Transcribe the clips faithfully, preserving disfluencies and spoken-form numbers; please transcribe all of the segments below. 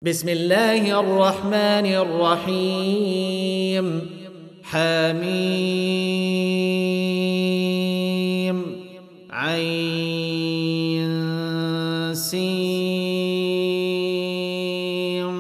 بسم الله الرحمن الرحيم حميم عين سين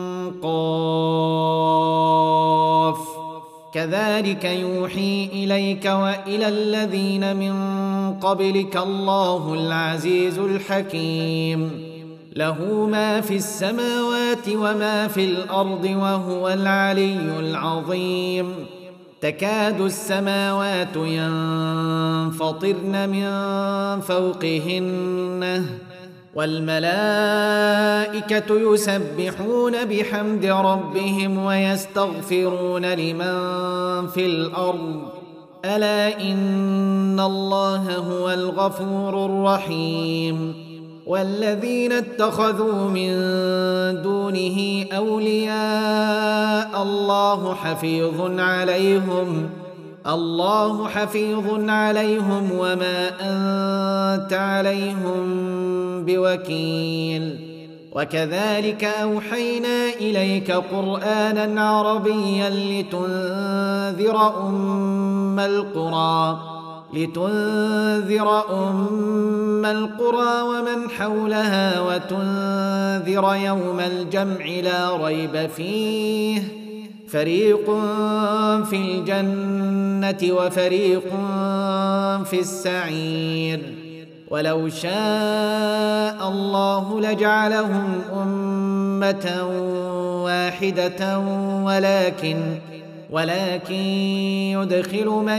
قاف كذلك يوحي إليك وإلى الذين من قبلك الله العزيز الحكيم له ما في السماوات وما في الأرض وهو العلي العظيم تكاد السماوات ينفطرن من فوقهن والملائكة يسبحون بحمد ربهم ويستغفرون لمن في الأرض ألا إن الله هو الغفور الرحيم والذين اتخذوا من دونه أولياء الله حفيظ عليهم الله حفيظ عليهم وما أنت عليهم بوكيل وكذلك أوحينا إليك قرآنا عربيا لتنذر أم القرى لتنذر أم القرى ومن حولها وتنذر يوم الجمع لا ريب فيه فريق في الجنة وفريق في السعير ولو شاء الله لجعلهم أمة واحدة ولكن ولكن يدخل من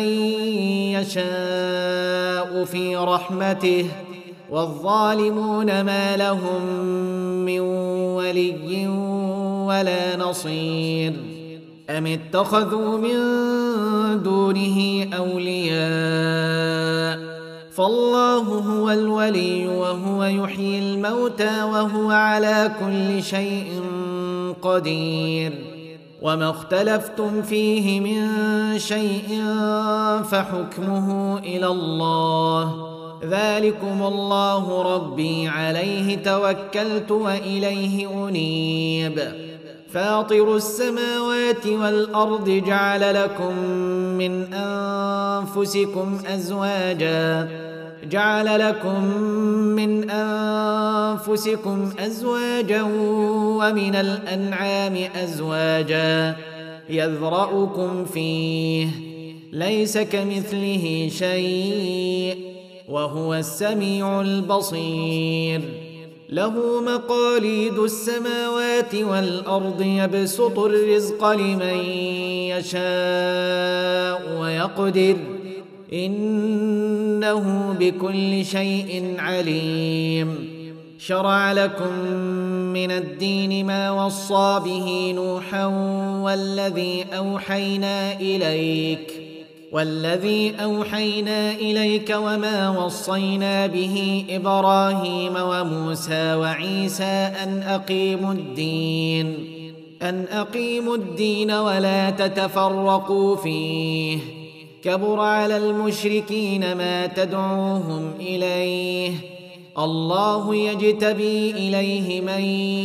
يشاء في رحمته والظالمون ما لهم من ولي ولا نصير أم اتخذوا من دونه أولياء فالله هو الولي وهو يحيي الموتى وهو على كل شيء قدير وما اختلفتم فيه من شيء فحكمه إلى الله ذلكم الله ربي عليه توكلت وإليه أنيب فاطر السماوات والأرض جعل لكم من أنفسكم أزواجا جعل لكم من أنفسكم أزواجا ومن الأنعام أزواجا يذرأكم فيه ليس كمثله شيء وهو السميع البصير له مقاليد السماوات والأرض يبسط الرزق لمن يشاء ويقدر إنه بكل شيء عليم شرع لكم من الدين ما وصى به نوحا والذي أوحينا إليك والذي أوحينا إليك وما وصينا به إبراهيم وموسى وعيسى أن أقيموا الدين أن أقيموا الدين ولا تتفرقوا فيه كبر على المشركين ما تدعوهم إليه الله يجتبي إليه من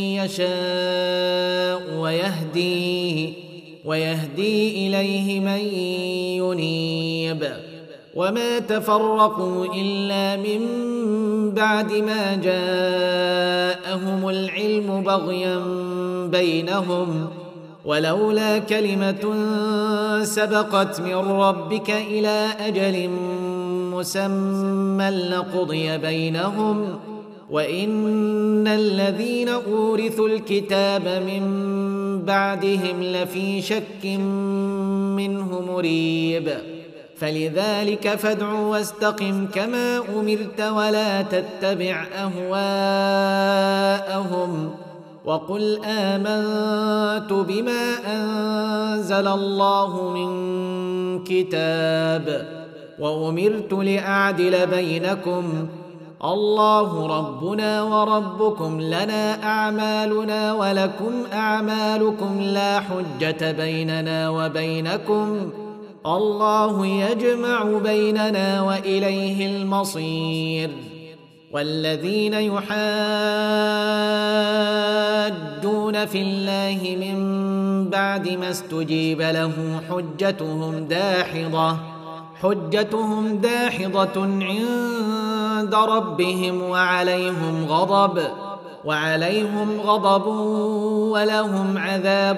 يشاء ويهدي ويهدي إليه من ينيب وما تفرقوا إلا من بعد ما جاءهم العلم بغيا بينهم ولولا كلمة سبقت من ربك إلى أجل مسمى لقضي بينهم وإن الذين أورثوا الكتاب من بعدهم لفي شك منه مريب فلذلك فادع واستقم كما أمرت ولا تتبع أهواءهم وقل آمنت بما أنزل الله من كتاب وأمرت لأعدل بينكم الله ربنا وربكم لنا أعمالنا ولكم أعمالكم لا حجة بيننا وبينكم الله يجمع بيننا وإليه المصير والذين يحاجون في الله من بعد ما استجيب له حجتهم داحضة حجتهم داحضة عند ربهم وعليهم غضب وعليهم غضب ولهم عذاب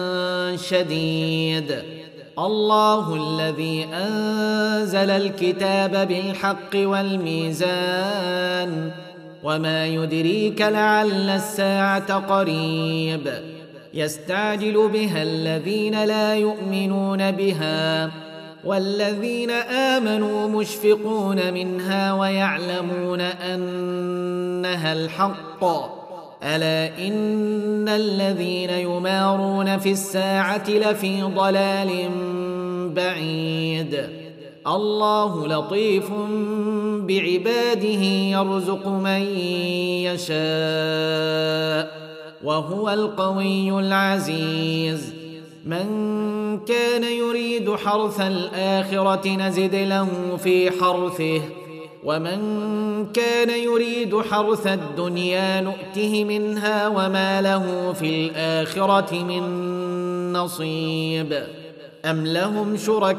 شديد. الله الذي أنزل الكتاب بالحق والميزان وما يدريك لعل الساعة قريب يستعجل بها الذين لا يؤمنون بها والذين آمنوا مشفقون منها ويعلمون أنها الحق ألا إن الذين يمارون في الساعة لفي ضلال بعيد. الله لطيف بعباده يرزق من يشاء وهو القوي العزيز. من كان يريد حرث الآخرة نزد له في حرثه ومن كان يريد حرث الدنيا نؤته منها وما له في الآخرة من نصيب. أم لهم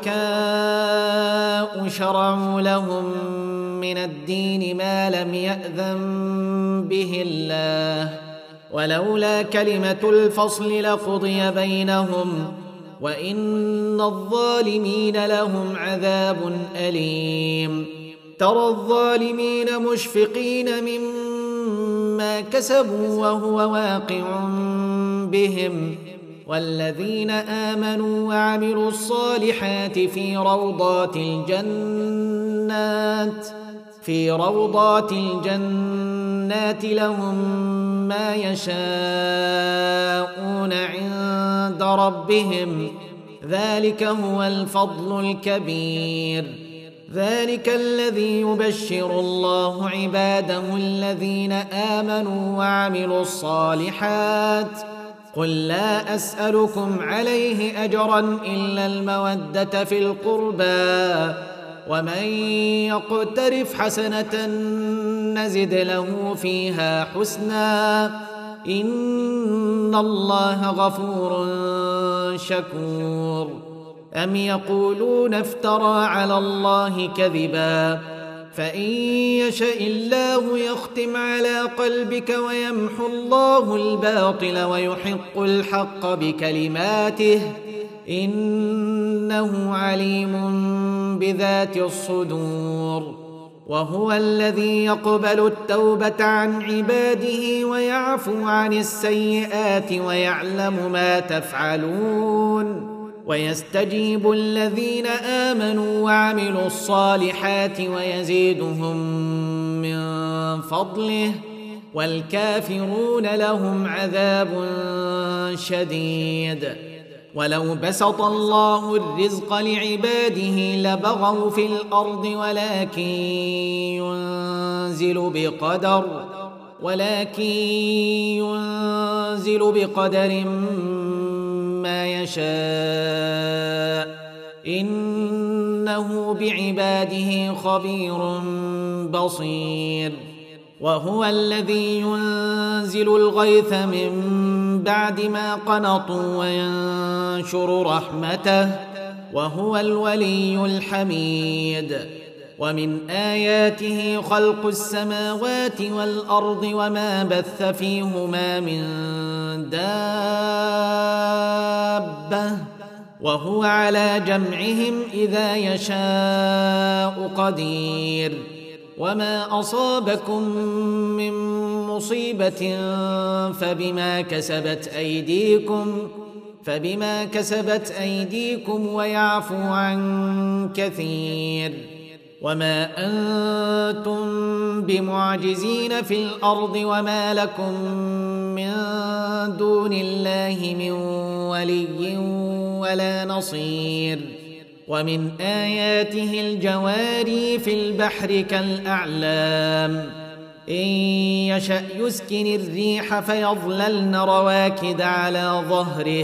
شركاء شرعوا لهم من الدين ما لم يأذن به الله ولولا كلمة الفصل لقضي بينهم وإن الظالمين لهم عذاب أليم. ترى الظالمين مشفقين مما كسبوا وهو واقع بهم والذين آمنوا وعملوا الصالحات في روضات الجنات في روضات الجنات لهم ما يشاءون عند ربهم ذلك هو الفضل الكبير. ذلك الذي يبشر الله عباده الذين آمنوا وعملوا الصالحات قل لا أسألكم عليه أجرا إلا المودة في القربى ومن يقترف حسنة نزد له فيها حسنا إن الله غفور شكور. أم يقولون افترى على الله كذبا فإن يشاء الله يختم على قلبك ويمحو الله الباطل ويحق الحق بكلماته إنه عليم بذات الصدور. وهو الذي يقبل التوبة عن عباده ويعفو عن السيئات ويعلم ما تفعلون ويستجيب الذين آمنوا وعملوا الصالحات ويزيدهم من فضله والكافرون لهم عذاب شديد. ولو بسط الله الرزق لعباده لبغوا في الأرض ولكن ينزل بقدر ولكن ينزل بقدر ما يشاء إنه بعباده خبير بصير. وهو الذي ينزل الغيث من بعد ما قنطوا وينشر رحمته وهو الولي الحميد. ومن آياته خلق السماوات والأرض وما بث فيهما من دابة وهو على جمعهم إذا يشاء قدير. وما أصابكم من مصيبة فبما كسبت أيديكم فبما كسبت أيديكم ويعفو عن كثير. وما أنتم بمعجزين في الأرض وما لكم من دون الله من ولي ولا نصير. ومن آياته الجواري في البحر كالأعلام إن يشأ يسكن الريح فيظللن رواكد على ظهره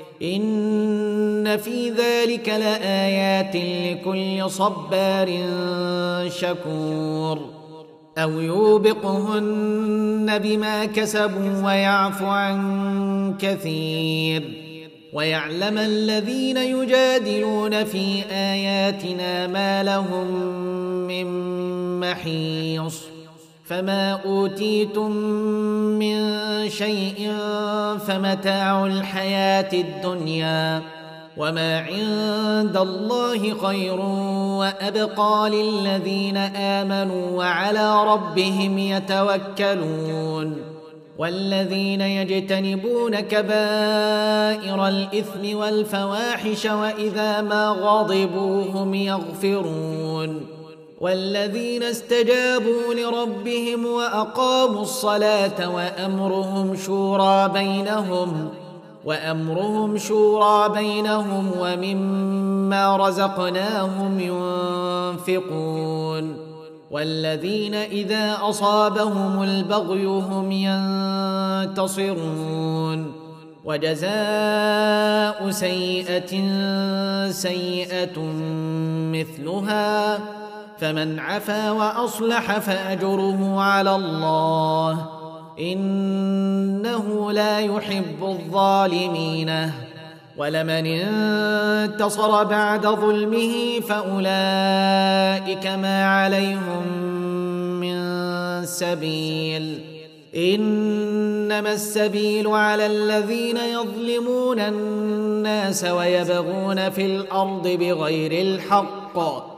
إن في ذلك لآيات لكل صبار شكور. أو يوبقهن بما كسبوا ويعفو عن كثير ويعلم الذين يجادلون في آياتنا ما لهم من محيص فما أوتيتم من شيء فمتاع الحياة الدنيا وما عند الله خير وأبقى للذين آمنوا وعلى ربهم يتوكلون والذين يجتنبون كبائر الإثم والفواحش وإذا ما غضبوا هم يغفرون والذين استجابوا لربهم وأقاموا الصلاة وأمرهم شورى بينهم وأمرهم شورى بينهم ومما رزقناهم ينفقون والذين إذا أصابهم البغي هم ينتصرون وجزاء سيئة سيئة مثلها فمن عفا وأصلح فأجره على الله إنه لا يحب الظالمين ولمن انتصر بعد ظلمه فأولئك ما عليهم من سبيل إنما السبيل على الذين يظلمون الناس ويبغون في الأرض بغير الحق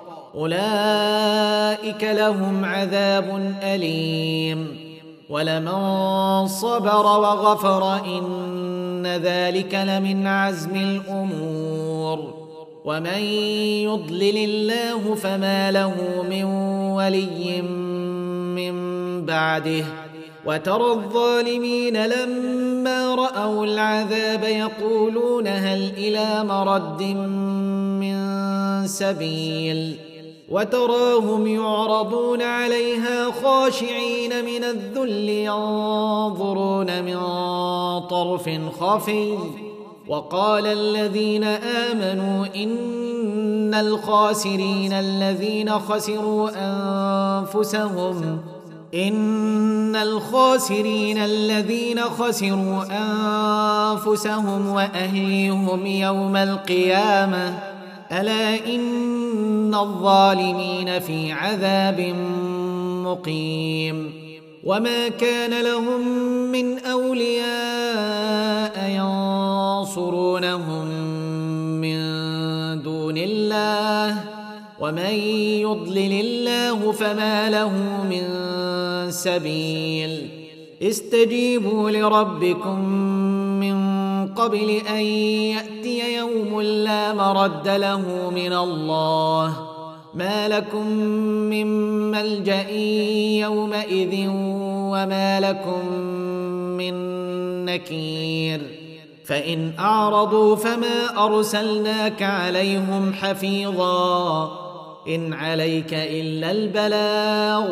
أولئك لهم عذاب أليم ولمن صبر وغفر إن ذلك لمن عزم الأمور ومن يضلل الله فما له من ولي من بعده وترى الظالمين لما رأوا العذاب يقولون هل إلى مرد من سبيل وتراهم يعرضون عليها خاشعين من الذل ينظرون من طرف خفي وقال الذين آمنوا إن الخاسرين الذين خسروا أنفسهم إن الخاسرين الذين خسروا أنفسهم وأهليهم يوم القيامة ألا إن الظالمين في عذاب مقيم وما كان لهم من أولياء ينصرونهم من دون الله ومن يضلل الله فما له من سبيل استجيبوا لربكم من قبل أن يأتي يوم لا مرد له من الله ما لكم من ملجأ يومئذ وما لكم من نكير فإن أعرضوا فما أرسلناك عليهم حفيظا إن عليك إلا البلاغ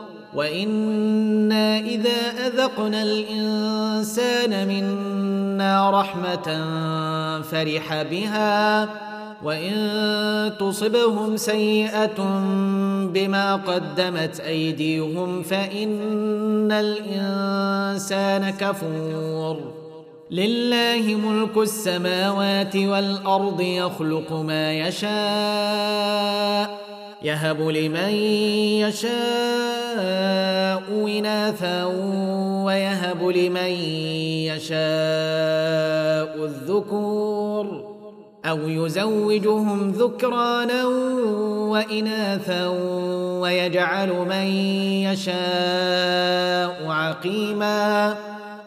وإنا إذا أذقنا الإنسان منا رحمة فرح بها وإن تصبهم سيئة بما قدمت أيديهم فإن الإنسان كفور لله ملك السماوات والأرض يخلق ما يشاء يهب لمن يشاء إناثا ويهب لمن يشاء الذكور أو يزوجهم ذكرانا وإناثا ويجعل من يشاء عقيما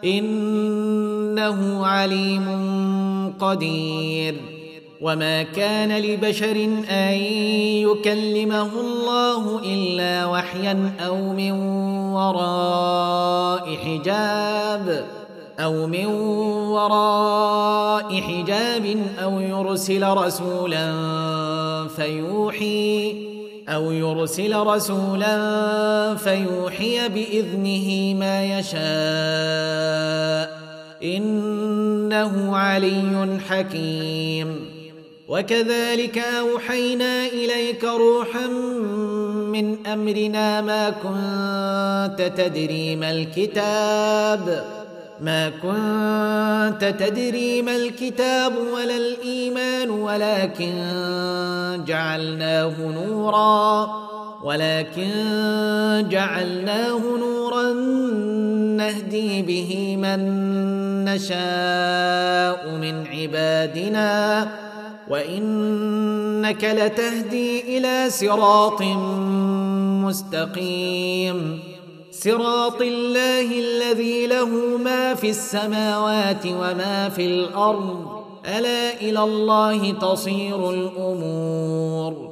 إنه عليم قدير وما كان لبشر أن يكلمه الله إلا وحيا أو من وراء حجاب أو من وراء حجاب أو يرسل رسولا فيوحي أو يرسل رسولا فيوحي بإذنه ما يشاء إنه علي حكيم وكذلك أوحينا إليك روحا من أمرنا ما كنت تدري ما الكتاب ما كنت تدري ما الكتاب ولا الإيمان ولكن جعلناه نورا ولكن جعلناه نورا نهدي به من نشاء من عبادنا وإنك لتهدي إلى صراط مستقيم صراط الله الذي له ما في السماوات وما في الأرض ألا إلى الله تصير الأمور